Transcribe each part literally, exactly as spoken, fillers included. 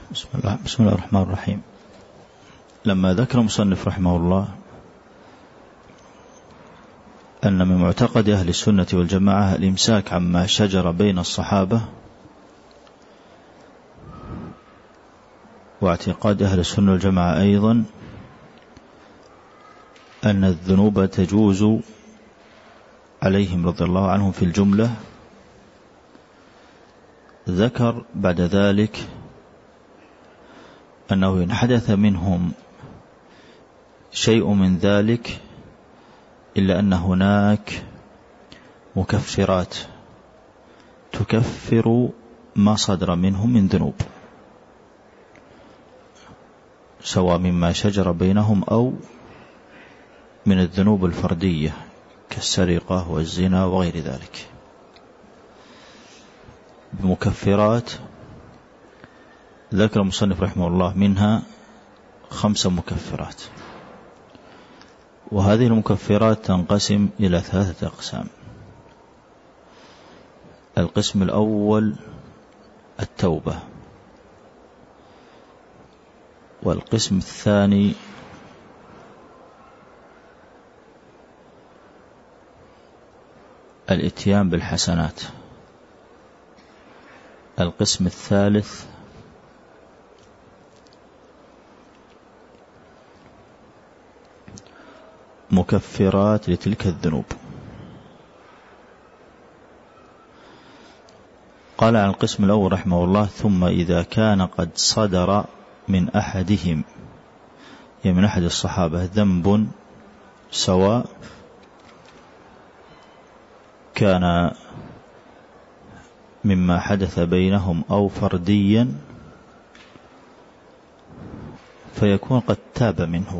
بسم الله, بسم الله الرحمن الرحيم. لما ذكر المصنف رحمه الله أن من معتقد أهل السنة والجماعة الإمساك عما شجر بين الصحابة، واعتقاد أهل السنة والجماعة أيضا أن الذنوب تجوز عليهم رضي الله عنهم في الجملة، ذكر بعد ذلك أنه إن حدث منهم شيء من ذلك إلا أن هناك مكفرات تكفر ما صدر منهم من ذنوب، سواء مما شجر بينهم أو من الذنوب الفردية كالسرقة والزنا وغير ذلك، بمكفرات ذكر المصنف رحمه الله منها خمس مكفرات. وهذه المكفرات تنقسم إلى ثلاثة أقسام. القسم الأول التوبة، والقسم الثاني الإتيان بالحسنات، القسم الثالث مكفرات لتلك الذنوب. قال عن القسم الأول رحمه الله: ثم إذا كان قد صدر من أحدهم، يعني من أحد الصحابة، ذنب سواء كان مما حدث بينهم أو فرديا، فيكون قد تاب منه،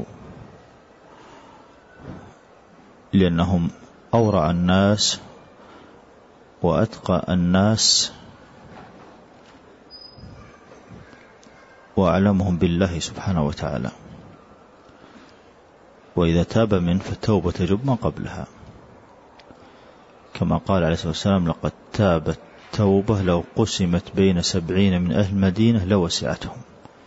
لأنهم أورع الناس وأتقى الناس وأعلمهم بالله سبحانه وتعالى، وإذا تاب منه فالتوبة تجب ما قبلها، كما قال عليه الصلاة والسلام: لقد تابت توبة لو قسمت بين سبعين من أهل المدينة لوسعتهم.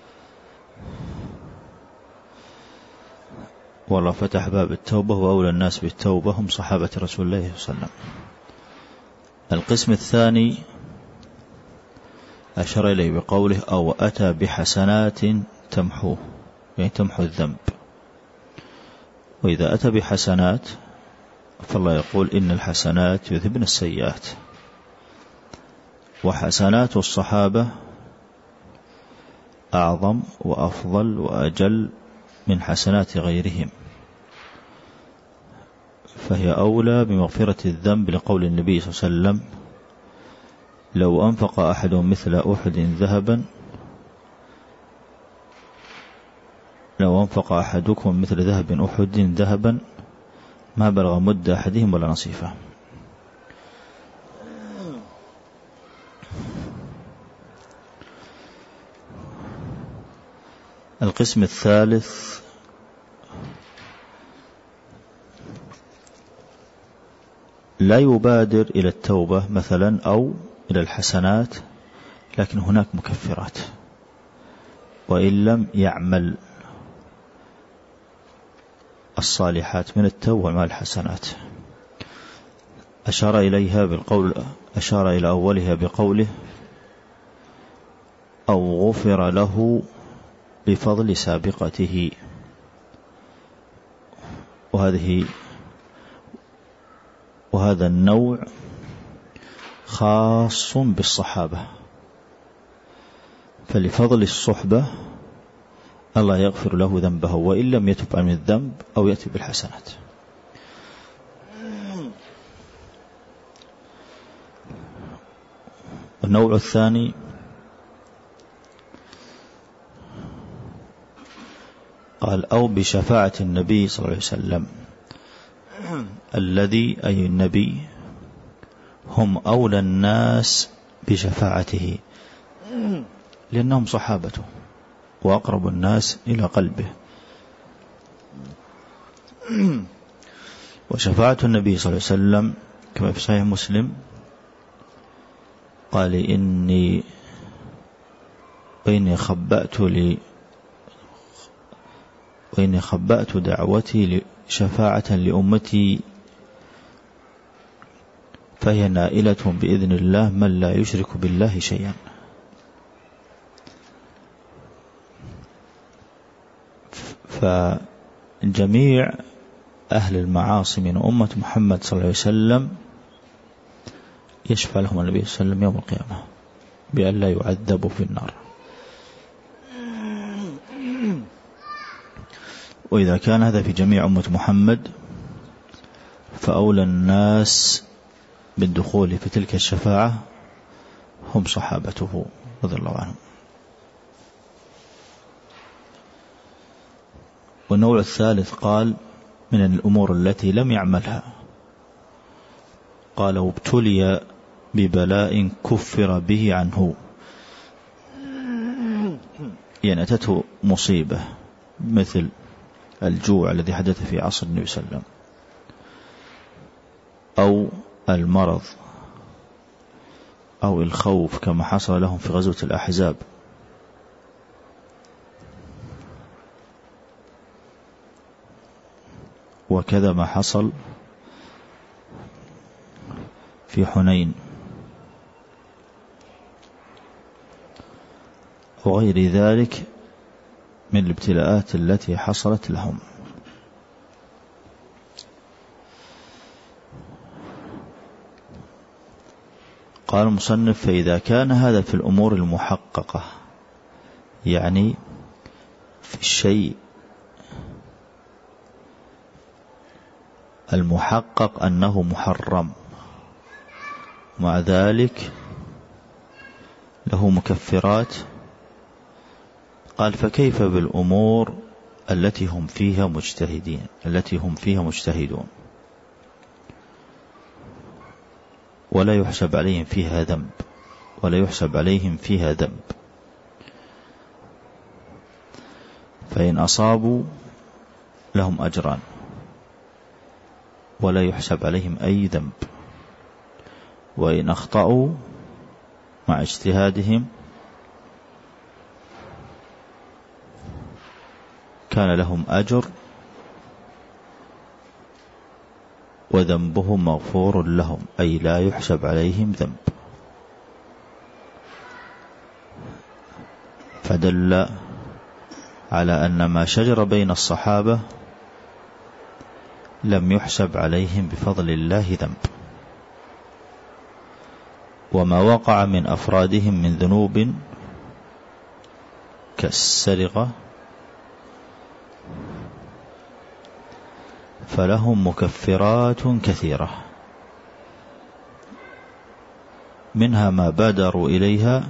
والله فتح باب التوبة، وأولى الناس بالتوبة هم صحابة رسول الله صلى الله عليه وسلم. القسم الثاني أشار إليه بقوله: أو أتى بحسنات تمحوه، يعني تمحو الذنب. وإذا أتى بحسنات فالله يقول: إن الحسنات يذهبن السيئات. وحسنات الصحابة أعظم وأفضل وأجل من حسنات غيرهم، فهي أولى بمغفرة الذنب، لقول النبي صلى الله عليه وسلم: لو أنفق أحد مثل أحد ذهبا لو أنفق أحدكم مثل ذهب أحد ذهبا ما بلغ مد أحدهم ولا نصيفه. القسم الثالث لا يبادر إلى التوبة مثلا أو إلى الحسنات، لكن هناك مكفرات، وإن لم يعمل الصالحات من التوبة مع الحسنات. أشار إليها بالقول أشار إلى أولها بقوله: أو غفر له بفضل سابقته. وهذه وهذا النوع خاص بالصحابة، فلفضل الصحبة الله يغفر له ذنبه وإن لم يتب عن الذنب أو يأتي بالحسنات. النوع الثاني قال: أو بشفاعة النبي صلى الله عليه وسلم، الذي أي النبي هم أولى الناس بشفاعته، لأنهم صحابته وأقرب الناس إلى قلبه. وشفاعة النبي صلى الله عليه وسلم كما في صحيح مسلم قال: إني وإني خبأت لي وإني خبأت دعوتي شفاعة لأمتي فهي نائلة بإذن الله من لا يشرك بالله شيئا. فجميع أهل المعاصي من أمة محمد صلى الله عليه وسلم يشفع لهم النبي صلى الله عليه وسلم يوم القيامة بأن لا يعذبوا في النار. وإذا كان هذا في جميع أمة محمد فأولى الناس بالدخول في تلك الشفاعة هم صحابته رضي الله عنهم. والنوع الثالث قال من الأمور التي لم يعملها، قال وابتلي ببلاء كفر به عنه، يعني أتته مصيبة مثل الجوع الذي حدث في عصر النبي صلى الله عليه وسلم أو المرض أو الخوف كما حصل لهم في غزوة الأحزاب، وكذا ما حصل في حنين وغير ذلك من الابتلاءات التي حصلت لهم. قال المصنف فإذا كان هذا في الأمور المحققة، يعني في الشيء المحقق أنه محرم مع ذلك له مكفرات، قال فكيف بالأمور التي هم فيها مجتهدين التي هم فيها مجتهدون ولا يحسب عليهم فيها ذنب ولا يحسب عليهم فيها ذنب، فإن أصابوا لهم أجران ولا يحسب عليهم أي ذنب، وإن أخطأوا مع اجتهادهم كان لهم أجر وذنبهم مغفور لهم، أي لا يحسب عليهم ذنب. فدل على أن ما شجر بين الصحابة لم يحسب عليهم بفضل الله ذنب، وما وقع من أفرادهم من ذنوب كالسرقة فلهم مكفرات كثيرة، منها ما بادروا إليها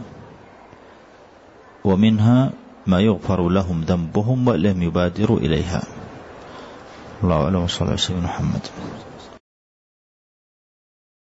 ومنها ما يغفر لهم ذنبهم ولم يبادروا إليها. الله أعلم. صلى الله عليه وسلم محمد.